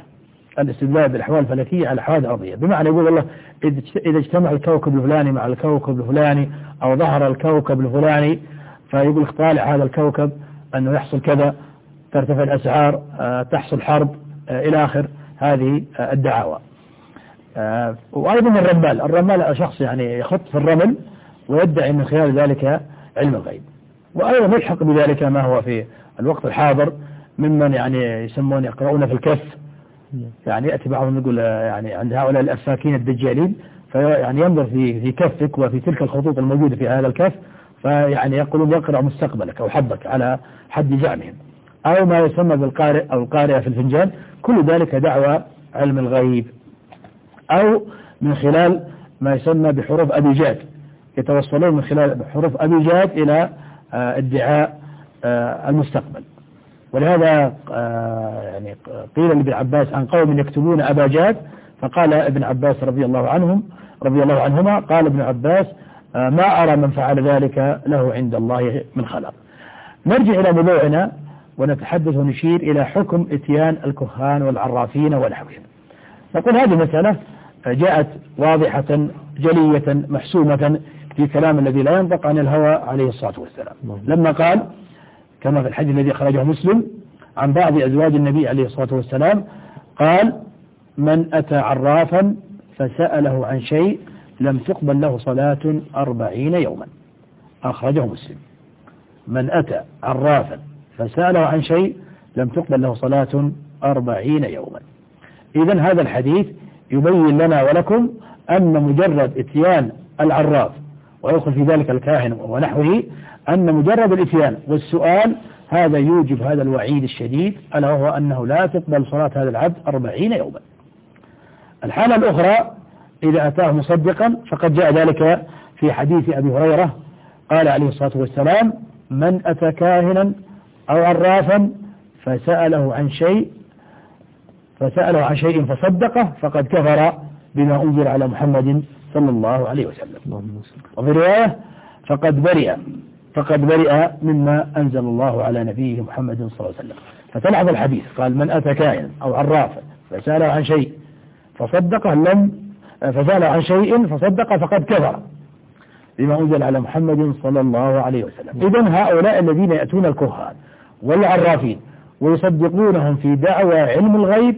بمعنى يقول الله إذا اجتمع الكوكب الفلاني مع الكوكب الفلاني أو ظهر الكوكب الفلاني، فيقول طالع هذا الكوكب أنه يحصل كذا، ترتفع الأسعار، تحصل حرب، إلى آخر هذه الدعاوى. وأيضا الرمال شخص يعني يخط في الرمل ويدعي من خلال ذلك علم الغيب. وأيضا يلحق بذلك ما هو في الوقت الحاضر ممن يعني يسمون يقرؤون في الكف، يعني يأتي بعضهم يقول يعني عند هؤلاء الأفاكين الدجالين، فيعني ينظر في كفك وفي تلك الخطوط الموجودة في هذا الكف، فيعني يقولون يقرأ مستقبلك أو حظك على حد زعمهم، أو ما يسمى بالقارئ أو القارئة في الفنجان، كل ذلك دعوى علم الغيب. أو من خلال ما يسمى بحروف أبيجاد، يتوصلون من خلال حروف أبيجاد إلى ادعاء المستقبل. ولهذا يعني قيل لابن عباس عن قوم يكتبون أباجاد، فقال ابن عباس رضي الله عنهما قال ابن عباس ما أرى من فعل ذلك له عند الله من خلاق. نرجع إلى موضوعنا ونتحدث ونشير إلى حكم إتيان الكهان والعرافين ونحوهم. نقول هذه مسألة جاءت واضحة جلية محسومة في كلام الذي لا ينطق عن الهوى عليه الصلاة والسلام، لما قال كما في الحديث الذي أخرجه مسلم عن بعض أزواج النبي عليه الصلاة والسلام، قال من أتى عرافا فسأله عن شيء لم تقبل له صلاة 40 يوما، أخرجه مسلم. من أتى عرافا فسأله عن شيء لم تقبل له صلاة 40 يوما. إذن هذا الحديث يبين لنا ولكم أن مجرد إتيان العراف ويدخل في ذلك الكاهن ونحوه، أن مجرد الإتيان والسؤال هذا يوجب هذا الوعيد الشديد، ألا وهو أنه لا تقبل صلاة هذا العبد 40 يوما. الحالة الأخرى إذا أتاه مصدقا، فقد جاء ذلك في حديث أبي هريرة قال عليه الصلاة والسلام من أتى كاهنا أو عرافا فسأله عن شيء فصدقه فقد كفر بما أنزل على محمد صلى الله عليه وسلم. وفي رواية فقد برئ مما أنزل الله على نبيه محمد صلى الله عليه وسلم. فتلحظ الحديث قال من أتى كاهنا أو عرافا فسأله عن شيء فصدق فقد كفر بما أنزل على محمد صلى الله عليه وسلم. إذن هؤلاء الذين يأتون الكهان والعرافين ويصدقونهم في دعوى علم الغيب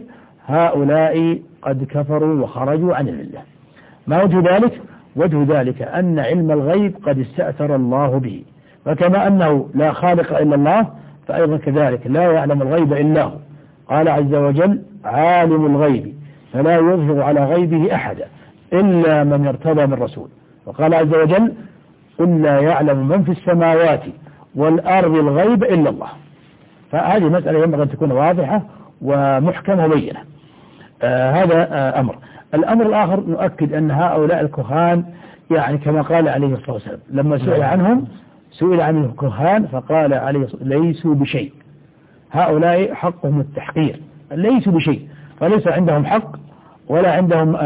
هؤلاء قد كفروا وخرجوا عن الملة. ما وجه ذلك؟ وجه ذلك أن علم الغيب قد استأثر الله به، فكما أنه لا خالق إلا الله فأيضا كذلك لا يعلم الغيب إلا هو. قال عز وجل عالم الغيب فلا يظهر على غيبه أحدا إلا من ارتضى من رسول. وقال عز وجل قل لا يعلم من في السماوات والأرض الغيب إلا الله. فهذه مسألة ينبغي أن تكون واضحة ومحكمة وبينة. هذا أمر. الأمر الآخر نؤكد أن هؤلاء الكهان يعني كما قال عليه الصلاة والسلام لما سئل عن الكهان فقال عليه الصلاة والسلام ليسوا بشيء، هؤلاء حقهم التحقير، ليسوا بشيء، فليس عندهم حق ولا عندهم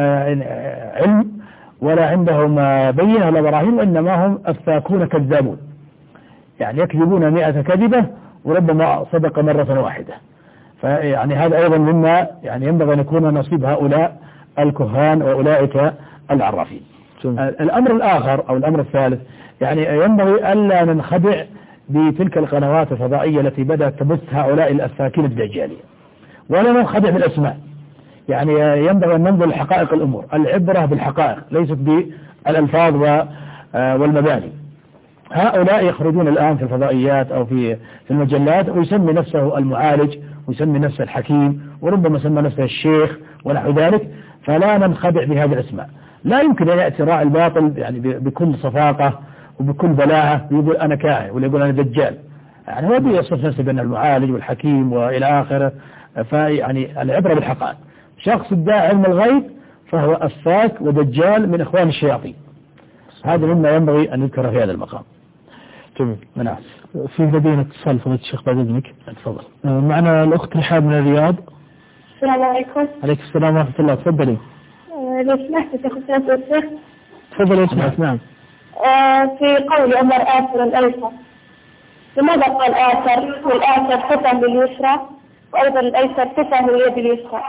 علم ولا عندهم بينة ولا براهين، وإنما هم أفاكون كذابون، يعني يكذبون 100 كذبة وربما صدق مرة واحدة. فيعني هذا أيضا مما يعني ينبغي أن يكون نصيب هؤلاء الكهان وأولئك العرافين. الأمر الآخر أو الأمر الثالث يعني ينبغي ألا ننخدع بتلك القنوات الفضائية التي بدأت تبث هؤلاء الأفاكين الدجالية، ولا ننخدع بالأسماء. يعني ينبغي أن ننظر لحقائق الأمور، العبرة بالحقائق ليست بالألفاظ والمباني. هؤلاء يخرجون الآن في الفضائيات أو في المجلات ويسمي نفسه المعالج ويسمي نفسه الحكيم وربما سمى نفسه الشيخ ونحو ذلك، فلا ننخدع بهذه الأسماء. لا يمكن أن يأتي راعي الباطل يعني بكل صفاقة وبكل بلاعة ويقول أنا كاهن ولا يقول أنا دجال، يعني هو بيصف نفسه بأنه المعالج والحكيم وإلى آخره. فيعني العبرة بالحقائق. شخص ادعى علم الغيب فهو أفاك ودجال من إخوان الشياطين. هذا مما ينبغي أن يذكر في هذا المقام. تمام. نعم. في لدينا اتصال فضيلة الشيخ بعد إذنك. تفضل. معنا الأخت رحاب من الرياض. السلام عليكم. عليكم السلام ورحمة الله. تفضلي. لو سمحت شيخ الشيخ. تفضلي اسمعك. نعم. في قول عمر آثر الأيسر، لماذا قال آثر والآثر فتح لليسرى وأيضا الأيسر فتح لليد اليسرى؟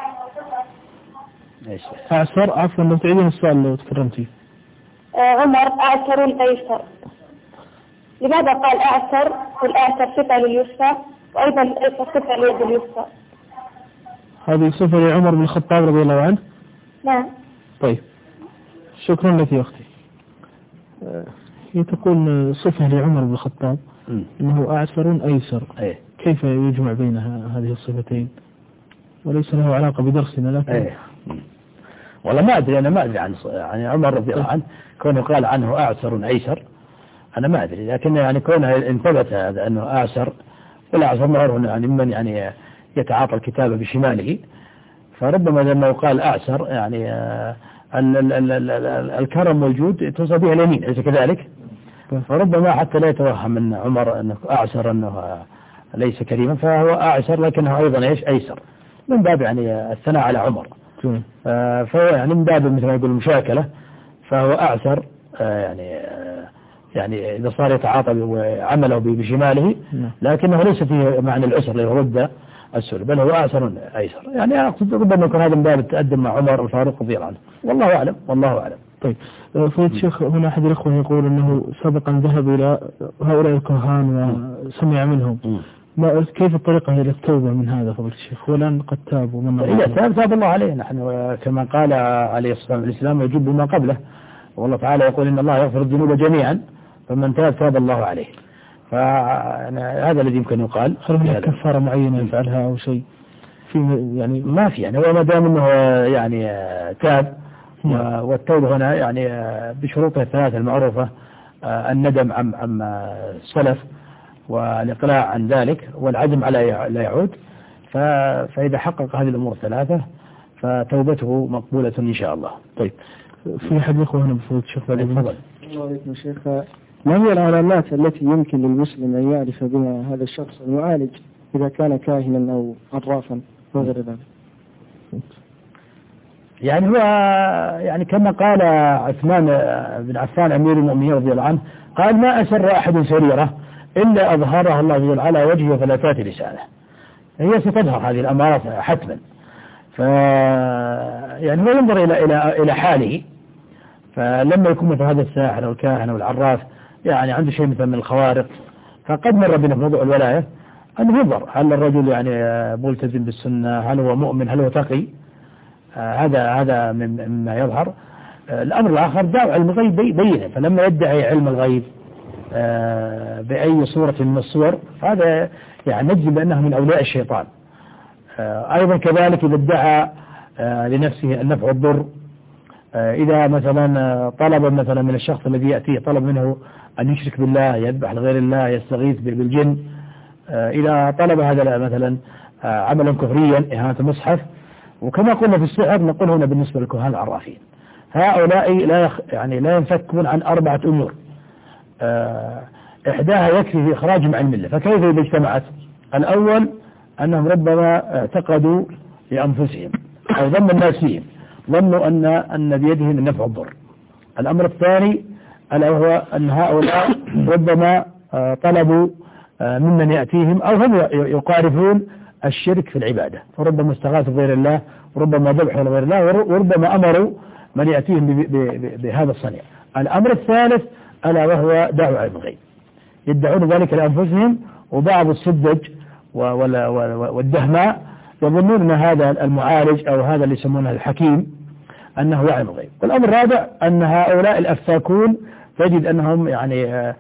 أعثر عفوا لو تعيدين السؤال لو تكرمتي. عمر آثر الأيسر، لماذا قال أعثر والآثر فتح لليسرى وأيضا الأيسر فتح لليد اليسرى؟ هذه صفة لعمر بن الخطاب رضي الله عنه. نعم. طيب شكرا لك يا أختي. هي تقول صفة لعمر بن الخطاب أنه أعثر أيسر. كيف يجمع بين هذه الصفتين وليس له علاقة بدرسنا؟ لكن والله ما أدري، أنا ما أدري عن عمر رضي الله عنه كونه قال عنه أعثر أيسر، أنا ما أدري، لكن يعني كونه انثبت هذا أنه أعثر، والأعثر معروف يعني من يعني يتعاطى الكتابة بشماله، فربما لما يقال أعثر يعني الكرم موجود توصل بها اليمين، أليس كذلك؟ فربما حتى لا يتوهم أن عمر أنه أعثر أنه ليس كريما، فهو أعثر لكنه أيضا أيسر، من باب يعني الثناء على عمر. فهو يعني من باب مثل ما يقول المشاكلة، فهو أعثر يعني إذا صار يتعاطى عمله بشماله، لكنه ليس فيه معنى العسر ليرد السؤال، بل هو أعثر أيسر. يعني أقصد ربما يكون هذا من باب التقدم مع عمر الفاروق رضي الله عنه، والله أعلم. والله أعلم. طيب فضيلة الشيخ، هنا أحد الأخوة يقول أنه سبقا ذهب إلى هؤلاء الكهان وسمع منهم، كيف الطريقة إلى التوبة من هذا فضيلة الشيخ؟ والآن قد تاب ومن إذا تاب الله عليه. نحن كما قال عليه الصلاة والسلام الإسلام يجب ما قبله، والله تعالى يقول إن الله يغفر الذنوب جميعا، فمن تاب الله عليه. فهذا الذي يمكن يقال. هل هناك كفارة معينة يفعلها أو شيء في يعني؟ ما في، يعني هو ما دام انه يعني تاب، والتوبة هنا يعني بشروطها الثلاثة المعروفة، الندم عن السلف والإقلاع عن ذلك والعزم على لا يعود. فإذا حقق هذه الأمور الثلاثة فتوبته مقبولة إن شاء الله. طيب في أحد الأخوة هنا بفضل الشيخ. تفضل. الله عليكم شيخ، ما هي العلامات التي يمكن للمسلم أن يعرف بها هذا الشخص المعالج إذا كان كاهنا أو عرافا وغير ذلك؟ يعني هو يعني كما قال عثمان بن عفان أمير المؤمنين رضي الله عنه، قال ما أسر أحد سريرة إلا أظهرها الله جل على وجهه فلا تأتي لسانه. هي ستظهر هذه الأمارات حتما. يعني هو ينظر إلى حاله، فلما يكون مثل هذا الساحر أو الكاهن أو العراف يعني عنده شيء مثل من الخوارق، فقد مر بنا في موضوع الولاية أن ينظر هل الرجل يعني ملتزم بالسنة، هل هو مؤمن، هل هو تقي. هذا مما يظهر. الأمر الآخر دعوة علم الغيب بينه، فلما يدعي علم الغيب بأي صورة من الصور هذا يعني نجزم بأنه من أولياء الشيطان. أيضا كذلك إذا ادعى لنفسه النفع والضر، إذا مثلا طلب مثلا من الشخص الذي يأتيه طلب منه أن يشرك بالله، يذبح لغير الله، يستغيث بالجن، إذا طلب هذا مثلا عملا كفريا إهانة المصحف. وكما قلنا في السحر نقول هنا بالنسبة للكهان العرافين، هؤلاء لا ينفكون عن 4 أمور، إحداها يكفي في إخراجهم عن الملة. فكيف إذا اجتمعت؟ الأول أنهم ربما اعتقدوا لأنفسهم أو ظن الناس فيهم، ظنوا أن بيدهم النفع والضر. الأمر الثاني ألا هو أن هؤلاء ربما طلبوا ممن يأتيهم أو هم يقارفون الشرك في العبادة، فربما استغاثوا بغير الله، وربما ذبحوا لغير الله، وربما أمروا من يأتيهم بهذا الصنيع. الأمر الثالث ألا وهو دعوة علم الغيب، يدعون ذلك لأنفسهم، وبعض السذج والدهماء يظنون أن هذا المعالج أو هذا اللي يسمونه الحكيم أنه يعلم الغيب. والأمر الرابع أن هؤلاء الأفاكون تجد أنهم يعني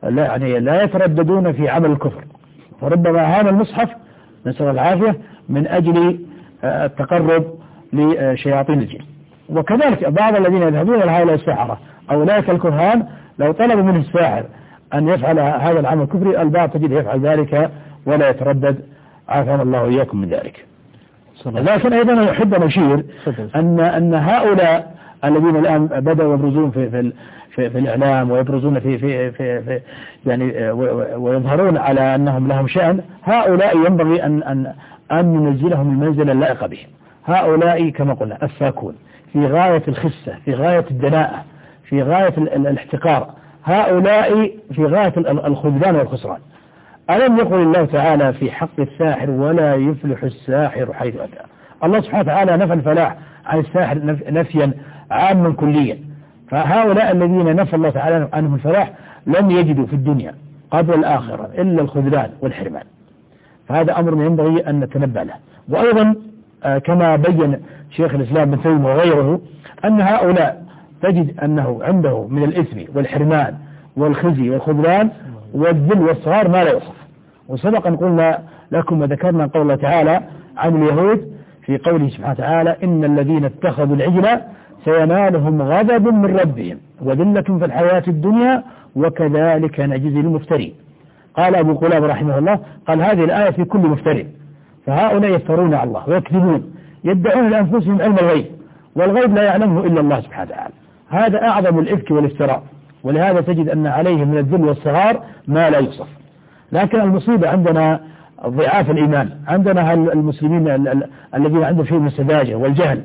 لا يترددون في عمل الكفر، وربما هذا المصحف نسأل العافية من أجل التقرب لشياطين الجن. وكذلك بعض الذين يذهبون إلى هؤلاء السحرة أو أولئك الكهان لو طلبوا منه الساحر أن يفعل هذا العمل الكفري، البعض تجد يفعل ذلك ولا يتردد، عافانا الله وإياكم من ذلك. لكن أيضا يحب نشير أن هؤلاء الذين الآن بدأوا يبرزون في الإعلام ويبرزون في يعني ويظهرون على أنهم لهم شأن، هؤلاء ينبغي أن ننزلهم المنزل اللائق بهم. هؤلاء كما قلنا أفاكون في غاية الخسة، في غاية الدناءة، في غاية الاحتقار، هؤلاء في غاية الخذلان والخسران. ألم يقل الله تعالى في حق الساحر ولا يفلح الساحر حيث أتى؟ الله سبحانه وتعالى نفى الفلاح عن الساحر نفيا عاما كليا. فهؤلاء الذين نفى الله تعالى عنهم الفلاح لم يجدوا في الدنيا قبل الآخرة إلا الخذلان والحرمان. فهذا أمر ينبغي أن نتنبأ له. وأيضا كما بين شيخ الإسلام بن تيمية وغيره أن هؤلاء تجد أنه عنده من الإثم والحرمان والخزي والخذلان والذل والصغار ما لا يوصف. وسبقا قلنا لكم وذكرنا قول الله تعالى عن اليهود في قوله سبحانه وتعالى إن الذين اتخذوا العجل سينالهم غضب من ربهم وذلة في الحياة الدنيا وكذلك نجزي المفترين. قال أبو قلاب رحمه الله قال هذه الآية في كل مفترين. فهؤلاء يفترون على الله ويكذبون، يدعون لأنفسهم علم الغيب، والغيب لا يعلمه إلا الله سبحانه وتعالى. هذا أعظم الإفك والافتراء، ولهذا تجد أن عليه من الذل والصغار ما لا يوصف. لكن المصيبة عندنا ضعاف الإيمان، عندنا المسلمين الذين عندهم شيء من السذاجة والجهل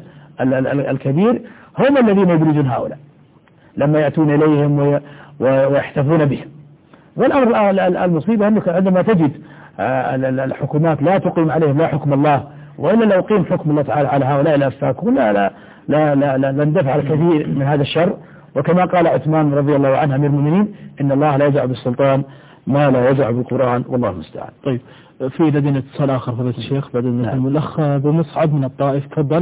الكبير هم الذين يبرزون هؤلاء لما يأتون إليهم ويحتفون بهم. والأمر المصيبة أنك عندما تجد الحكومات لا تقيم عليهم لا حكم الله، وإلا لو قيم حكم الله تعالى على هؤلاء الأفاكون لا ندفع الكثير من هذا الشر. وكما قال عثمان رضي الله عنه أمير المؤمنين إن الله لا يزع بالسلطان ما لا يزع بالقرآن والله المستعان. طيب في لدينا اتصال آخر فضيلة الشيخ بعد نعم. الأخ أبو مصعب من الطائف تفضل.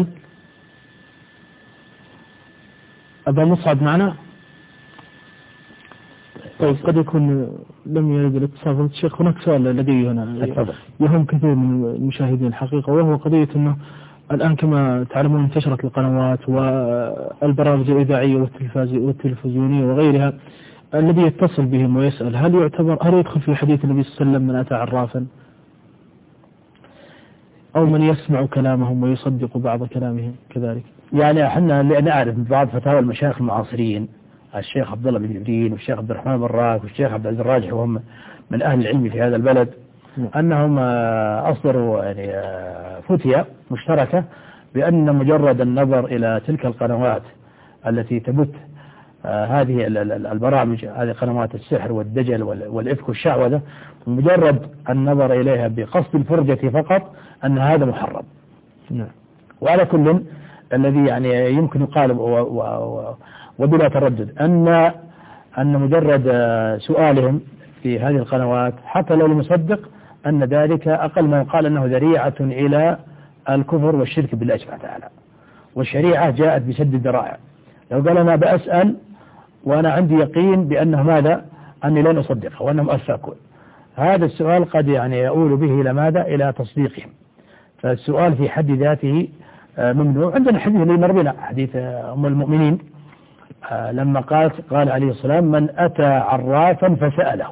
أبو مصعب معنا؟ طيب قد يكون لم يرد الاتصال فضيلة الشيخ. هناك سؤال لدي هنا يهم كثير من المشاهدين الحقيقة، وهو قضية أنه الآن كما تعلمون انتشرت القنوات والبرامج الإذاعية والتلفزيونية وغيرها، الذي يتصل بهم ويسأل هل يدخل في حديث النبي صلى الله عليه وسلم من أتى عرافا أو من يسمع كلامهم ويصدق بعض كلامهم كذلك؟ يعني احنا نعرف بعض فتاوى المشايخ المعاصرين، الشيخ عبد الله بن جبرين والشيخ عبد الرحمن بن راك والشيخ عبد العزيز الراجح وهم من أهل العلم في هذا البلد أنهم أصدروا يعني فتية مشتركة بأن مجرد النظر إلى تلك القنوات التي تبث هذه البرامج، هذه قنوات السحر والدجل والإفك والشعوذة، مجرد النظر إليها بقصد الفرجة فقط أن هذا محرم. وعلى كل الذي يعني يمكن يقال وبلا تردد أن مجرد سؤالهم في هذه القنوات حتى لو لم يصدق أن ذلك أقل ما يقال أنه ذريعة إلى الكفر والشرك بالله سبحانه وتعالى، والشريعة جاءت بسد الذرائع. لو قال أنا بأسأل وأنا عندي يقين بأنه ماذا؟ أني لن أصدقه وأنهم أفاكون، هذا السؤال قد يعني يؤول به إلى ماذا؟ إلى تصديقهم. فالسؤال في حد ذاته ممنوع. عندنا حديث اللي بنا حديث أم المؤمنين لما قال عليه السلام: من أتى عرافا فسأله،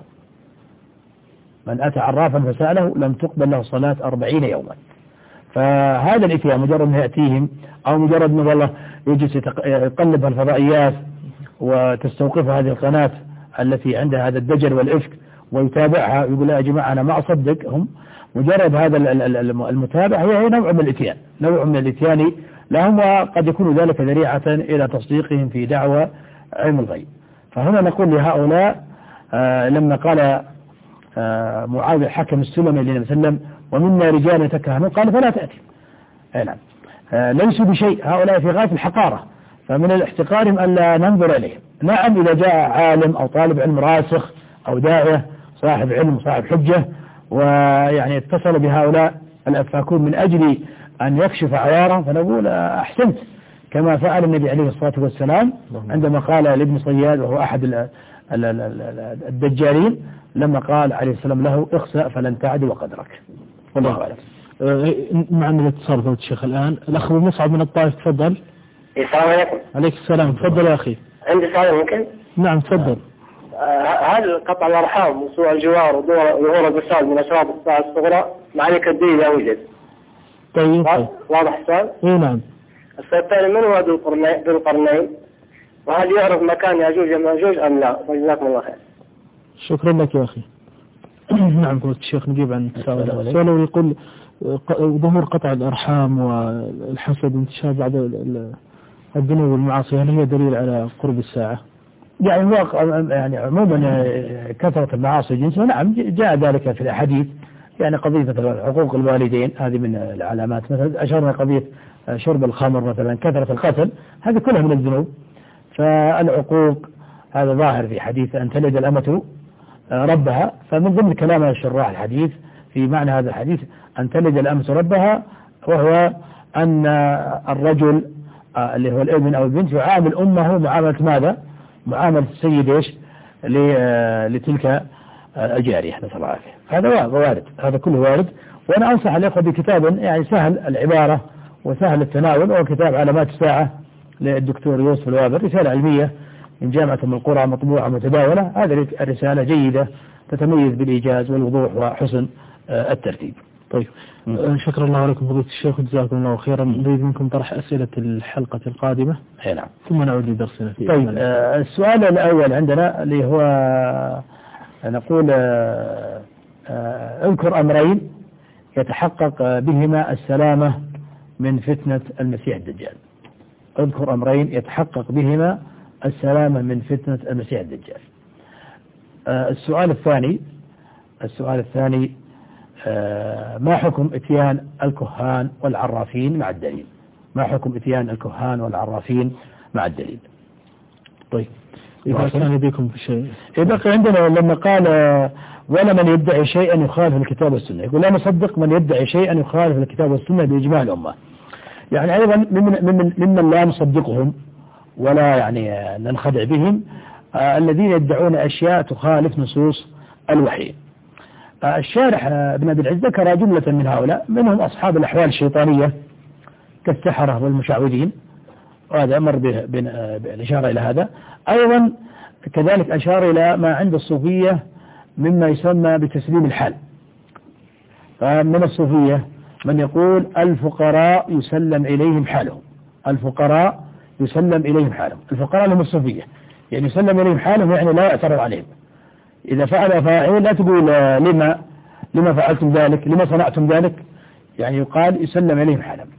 من أتى عرافا فسأله لم تقبل له صلاة 40 يوما. فهذا الإتيان مجرد ما يأتيهم أو مجرد ما والله يجلس يقلب الفضائيات وتستوقف هذه القناة التي عندها هذا الدجل والإفك ويتابعها ويقول يا جماعة أنا ما أصدقهم، مجرد هذا المتابع هي نوع من الإتيان، نوع من الإتيان لهم، وقد يكون ذلك ذريعة إلى تصديقهم في دعوى علم الغيب. فهنا نقول لهؤلاء لما قال معاوية الحكم السلمي للنبي صلى الله عليه وسلم: ومنا رجال يتكهنون، قال فلا تأتي. نعم، ليسوا بشيء، هؤلاء في غاية الحقارة، فمن الاحتقارهم ألا ننظر إليهم. نعم، إذا جاء عالم أو طالب علم راسخ أو داعية صاحب علم صاحب حجة ويعني اتصل بهؤلاء الأفاكون من أجل أن يكشف عيارهم، فنقول أحسنت، كما فعل النبي عليه الصلاة والسلام عندما قال لابن صياد وهو أحد الدجالين، لما قال عليه السلام له: اخسأ فلن تعد وقدرك. والله أعلم. معنا الاتصال فضل الشيخ الآن الأخ أبو مصعب من الطائف، تفضل. السلام عليكم. عليك السلام، تفضل يا أخي. عندي سؤال ممكن؟ نعم تفضل. هل قطع الأرحام وسوء الجوار وظهور الفساد من أسباب الساعة الصغرى معركة الدين لا يوجد؟ طيب واضح السؤال؟ اي نعم. السؤال الثاني: من هو ذو القرنين؟ وهل يعرف مكان يأجوج ومأجوج أم لا؟ جزاكم الله خير. شكرا لك يا أخي. نعم فضيلة الشيخ نجيب عن سؤاله. يقول ظهور قطع الأرحام والحسد وانتشار بعض الذنوب والمعاصي هل هي دليل على قرب الساعة؟ يعني هو يعني عموما كثرة المعاصي جنسها، نعم جاء ذلك في الحديث، يعني قضية مثلا حقوق الوالدين هذه من العلامات، مثلا أشرنا قضية شرب الخمر مثلا، كثرة القتل، هذه كلها من الذنوب. فالعقوق هذا ظاهر في حديث أن تلد الأمة ربها، فمن ضمن كلام الشراح الحديث في معنى هذا الحديث أن تلد الأمة ربها، وهو أن الرجل اللي هو الابن أو البنت يعامل أمه معاملة ماذا؟ معاملة السيد إيش لتلك الجارية، نسأل الله العافية. هذا وارد، هذا كله وارد. وأنا أنصح الأخوة بكتاب يعني سهل العبارة وسهل التناول، وهو كتاب علامات الساعة للدكتور يوسف الوابر، رسالة علمية من جامعة أم القرى مطبوعة متداولة. هذه الرسالة جيدة تتميز بالإيجاز والوضوح وحسن الترتيب. طيب شكرا الله لكم فضيلة الشيخ وجزاكم الله خيرا. نريد منكم طرح أسئلة الحلقة القادمة. نعم. ثم نعود لدرسنا فيه. طيب السؤال الأول عندنا اللي هو نقول اذكر أمرين يتحقق بهما السلامة من فتنة المسيح الدجال. اذكر أمرين يتحقق بهما السلامة من فتنة المسيح الدجال. السؤال الثاني ما حكم اتيان الكهان والعرافين مع الدليل؟ ما حكم اتيان الكهان والعرافين مع الدليل؟ طيب إذا كان يديكم في شيء يبقى عندنا لما قال ولا من يدعي شيئا يخالف الكتاب والسنة، يقول لا نصدق من يدعي شيئا يخالف الكتاب والسنة بإجماع الأمة. يعني أيضا ممن لا نصدقهم ولا يعني ننخدع بهم الذين يدعون أشياء تخالف نصوص الوحي. الشارح ابن أبي العز ذكر جملة من هؤلاء، منهم أصحاب الأحوال الشيطانية كالسحرة والمشعوذين، وهذا أمر بالإشارة إلى هذا. أيضا كذلك أشار إلى ما عند الصوفية مما يسمى بتسليم الحال. من الصوفية من يقول الفقراء يسلم إليهم حالهم، الفقراء يسلم إليهم حالهم، الفقراء لهم الصوفية يعني يسلم إليهم حالهم، يعني لا يعترض عليهم. إذا فعل فاعل لا تقول لما فعلتم ذلك، لما صنعتم ذلك، يعني يقال يسلم إليهم حالهم.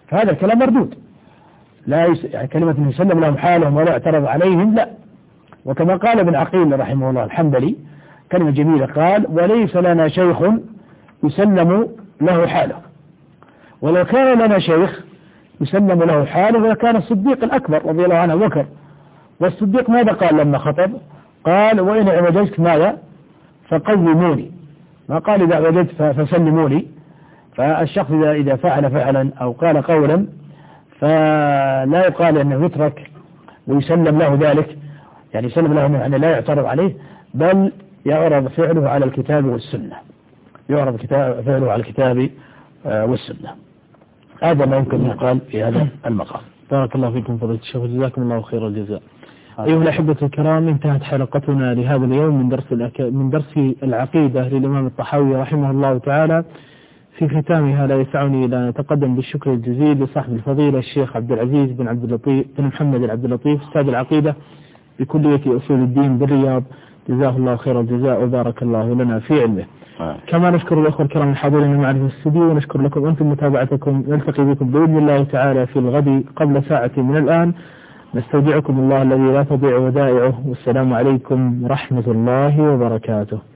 فهذا الكلام مردود، لا يعني كلمة يسلم لهم حالهم ولا اعترض عليهم لا. وكما قال ابن عقيل رحمه الله الحنبلي كلمة جميلة، قال وليس لنا شيخ يسلم له حاله، ولو كان لنا شيخ يسلم له حاله لكان الصديق الأكبر رضي الله عنه أبو بكر. والصديق ماذا قال لما خطب؟ قال وإن اعوججت ماذا؟ فقوموني، ما قال إذا اعوججت فسلموني. فالشخص إذا فعل فعلا أو قال قولا فلا يقال أنه يترك ويسلم له ذلك، يعني يسلم له يعني لا يعترض عليه، بل يعرض فعله على الكتاب والسنة، يعرض فعله على الكتاب والسنة. هذا ما يمكن أن يقال في هذا المقام. بارك الله فيكم فضيلة الشيخ وجزاكم الله خير الجزاء. أيها الأحبة الكرام، انتهت حلقتنا لهذا اليوم من درس العقيدة للإمام الطحاوي رحمه الله تعالى. في ختامها لا يسعني إلا أن أتقدم بالشكر الجزيل لصاحب الفضيلة الشيخ عبد العزيز بن محمد العبد اللطيف أستاذ العقيدة بكلية أصول الدين بالرياض، جزاه الله خير الجزاء وبارك الله لنا في علمه. كما نشكر الأخوة الكرام الحاضرين معنا في الاستوديو، ونشكر لكم أنتم متابعتكم. نلتقي بكم بإذن الله تعالى في الغد قبل ساعة من الآن. نستودعكم الله الذي لا تضيع ودائعه، والسلام عليكم ورحمة الله وبركاته.